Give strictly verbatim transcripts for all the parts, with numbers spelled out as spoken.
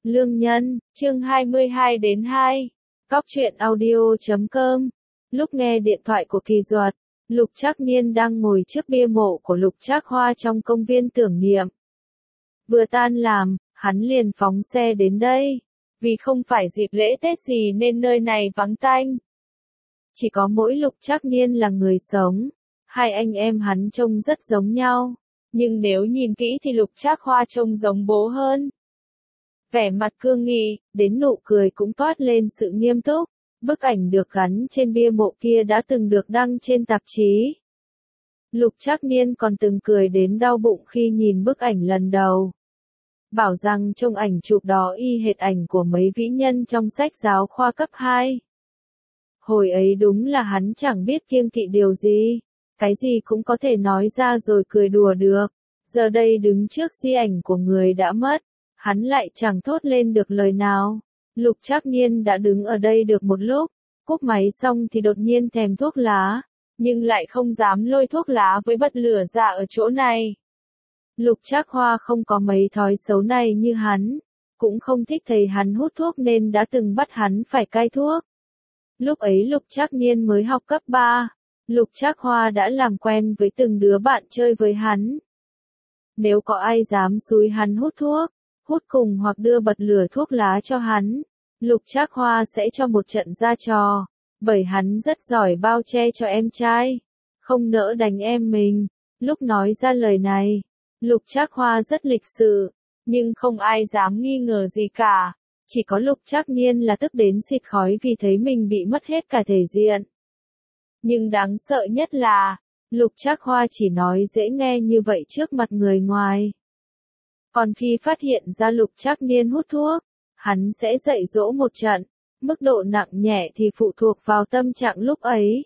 Lương Nhân, chương hai mươi hai đến hai. Cóc truyện audio chấm com. Lúc nghe điện thoại của Kỳ Duật, Lục Trác Niên đang ngồi trước bia mộ của Lục Trác Hoa trong công viên tưởng niệm. Vừa tan làm, hắn liền phóng xe đến đây. Vì không phải dịp lễ Tết gì nên nơi này vắng tanh. Chỉ có mỗi Lục Trác Niên là người sống. Hai anh em hắn trông rất giống nhau. Nhưng nếu nhìn kỹ thì Lục Trác Hoa trông giống bố hơn. Vẻ mặt cương nghị, đến nụ cười cũng toát lên sự nghiêm túc. Bức ảnh được gắn trên bia mộ kia đã từng được đăng trên tạp chí. Lục Trác Niên còn từng cười đến đau bụng khi nhìn bức ảnh lần đầu. Bảo rằng trong ảnh chụp đó y hệt ảnh của mấy vĩ nhân trong sách giáo khoa cấp hai. Hồi ấy đúng là hắn chẳng biết kiêng kỵ điều gì. Cái gì cũng có thể nói ra rồi cười đùa được. Giờ đây đứng trước di ảnh của người đã mất. Hắn lại chẳng thốt lên được lời nào. Lục Trác Niên đã đứng ở đây được một lúc, cúp máy xong thì đột nhiên thèm thuốc lá, nhưng lại không dám lôi thuốc lá với bật lửa ra ở chỗ này. Lục Trác Hoa không có mấy thói xấu này như hắn, cũng không thích thấy hắn hút thuốc nên đã từng bắt hắn phải cai thuốc. Lúc ấy Lục Trác Niên mới học cấp ba, Lục Trác Hoa đã làm quen với từng đứa bạn chơi với hắn. Nếu có ai dám xúi hắn hút thuốc, hút cùng hoặc đưa bật lửa thuốc lá cho hắn, Lục Trác Hoa sẽ cho một trận ra trò, bởi hắn rất giỏi bao che cho em trai, không nỡ đánh em mình. Lúc nói ra lời này, Lục Trác Hoa rất lịch sự, nhưng không ai dám nghi ngờ gì cả, chỉ có Lục Trác Niên là tức đến xịt khói vì thấy mình bị mất hết cả thể diện. Nhưng đáng sợ nhất là, Lục Trác Hoa chỉ nói dễ nghe như vậy trước mặt người ngoài. Còn khi phát hiện ra Lục Trác Niên hút thuốc, hắn sẽ dạy dỗ một trận, mức độ nặng nhẹ thì phụ thuộc vào tâm trạng lúc ấy.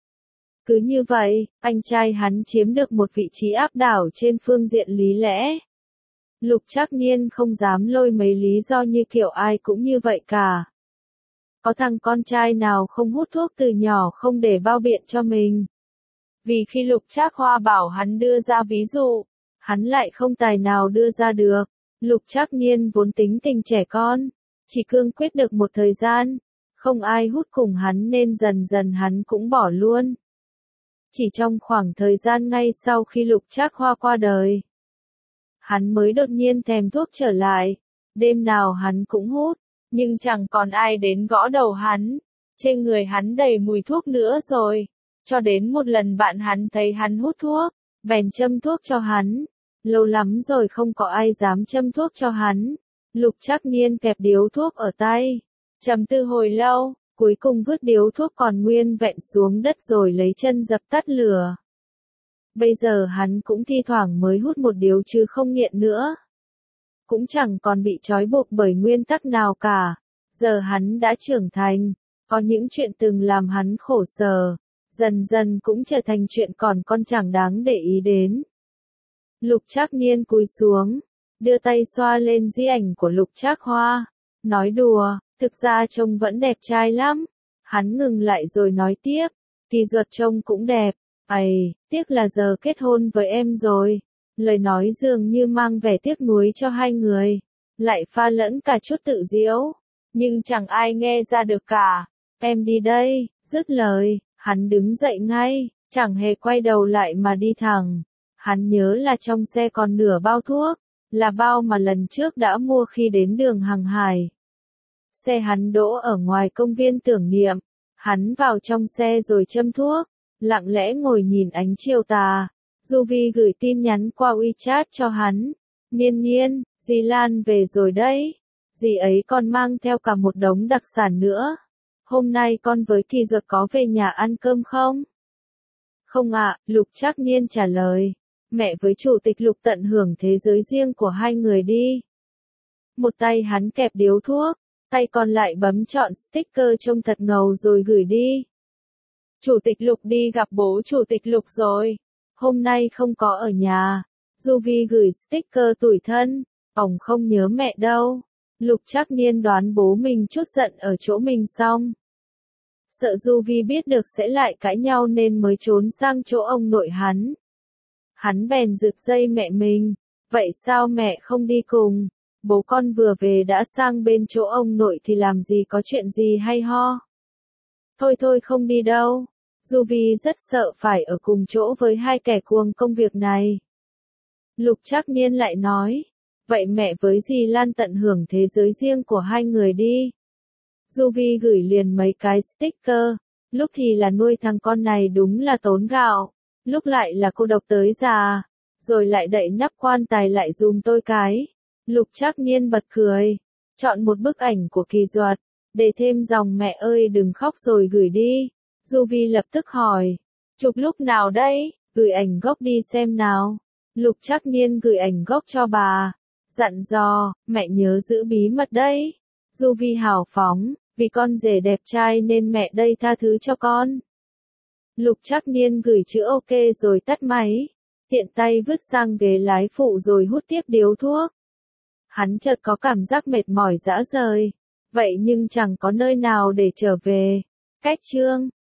Cứ như vậy, anh trai hắn chiếm được một vị trí áp đảo trên phương diện lý lẽ. Lục Trác Niên không dám lôi mấy lý do như kiểu ai cũng như vậy cả. Có thằng con trai nào không hút thuốc từ nhỏ không để bao biện cho mình. Vì khi Lục Trác Hoa bảo hắn đưa ra ví dụ, hắn lại không tài nào đưa ra được. Lục Trác Niên vốn tính tình trẻ con, chỉ cương quyết được một thời gian, không ai hút cùng hắn nên dần dần hắn cũng bỏ luôn. Chỉ trong khoảng thời gian ngay sau khi Lục Trác Hoa qua đời, hắn mới đột nhiên thèm thuốc trở lại, đêm nào hắn cũng hút, nhưng chẳng còn ai đến gõ đầu hắn, trên người hắn đầy mùi thuốc nữa rồi, cho đến một lần bạn hắn thấy hắn hút thuốc, bèn châm thuốc cho hắn. Lâu lắm rồi không có ai dám châm thuốc cho hắn. Lục Trác Niên kẹp điếu thuốc ở tay, trầm tư hồi lâu, cuối cùng vứt điếu thuốc còn nguyên vẹn xuống đất rồi lấy chân dập tắt lửa. Bây giờ hắn cũng thi thoảng mới hút một điếu chứ không nghiện nữa. Cũng chẳng còn bị trói buộc bởi nguyên tắc nào cả. Giờ hắn đã trưởng thành, có những chuyện từng làm hắn khổ sở, dần dần cũng trở thành chuyện còn con chẳng đáng để ý đến. Lục Trác Niên cúi xuống, đưa tay xoa lên di ảnh của Lục Trác Hoa, nói đùa, thực ra trông vẫn đẹp trai lắm. Hắn ngừng lại rồi nói tiếp, Kỳ Duật trông cũng đẹp, ầy, tiếc là giờ kết hôn với em rồi. Lời nói dường như mang vẻ tiếc nuối cho hai người, lại pha lẫn cả chút tự giễu, nhưng chẳng ai nghe ra được cả. Em đi đây, dứt lời, hắn đứng dậy ngay, chẳng hề quay đầu lại mà đi thẳng. Hắn nhớ là trong xe còn nửa bao thuốc, là bao mà lần trước đã mua khi đến đường Hàng Hải. Xe hắn đỗ ở ngoài công viên tưởng niệm, hắn vào trong xe rồi châm thuốc, lặng lẽ ngồi nhìn ánh chiều tà. Du Vi gửi tin nhắn qua WeChat cho hắn, Niên Niên, dì Lan về rồi đấy, dì ấy còn mang theo cả một đống đặc sản nữa. Hôm nay con với Kỳ Duật có về nhà ăn cơm không? Không ạ, Lục Trác Niên trả lời. Mẹ với chủ tịch Lục tận hưởng thế giới riêng của hai người đi. Một tay hắn kẹp điếu thuốc, tay còn lại bấm chọn sticker trông thật ngầu rồi gửi đi. Chủ tịch Lục đi gặp bố chủ tịch Lục rồi, hôm nay không có ở nhà. Du Vi gửi sticker tủi thân, ổng không nhớ mẹ đâu. Lục Trác Niên đoán bố mình chút giận ở chỗ mình xong. Sợ Du Vi biết được sẽ lại cãi nhau nên mới trốn sang chỗ ông nội hắn. Hắn bèn giựt dây mẹ mình, vậy sao mẹ không đi cùng? bố con vừa về đã sang bên chỗ ông nội thì làm gì có chuyện gì hay ho. Thôi thôi không đi đâu. Du Vi rất sợ phải ở cùng chỗ với hai kẻ cuồng công việc này. Lục Trác Niên lại nói, vậy mẹ với dì Lan tận hưởng thế giới riêng của hai người đi. Du Vi gửi liền mấy cái sticker, lúc thì là nuôi thằng con này đúng là tốn gạo, lúc lại là cô độc tới già, rồi lại đậy nắp quan tài lại dùm tôi cái. Lục Trác Niên bật cười, chọn một bức ảnh của Kỳ Duật, để thêm dòng mẹ ơi đừng khóc rồi gửi đi. Du Vi lập tức hỏi, chụp lúc nào đây, gửi ảnh gốc đi xem nào. Lục Trác Niên gửi ảnh gốc cho bà, dặn dò, mẹ nhớ giữ bí mật đấy. Du Vi hào phóng, vì con rể đẹp trai nên mẹ đây tha thứ cho con. Lục Trác Niên gửi chữ ok rồi tắt máy, tiện tay vứt sang ghế lái phụ rồi hút tiếp điếu thuốc. Hắn chợt có cảm giác mệt mỏi rã rời, vậy nhưng chẳng có nơi nào để trở về. Cách chương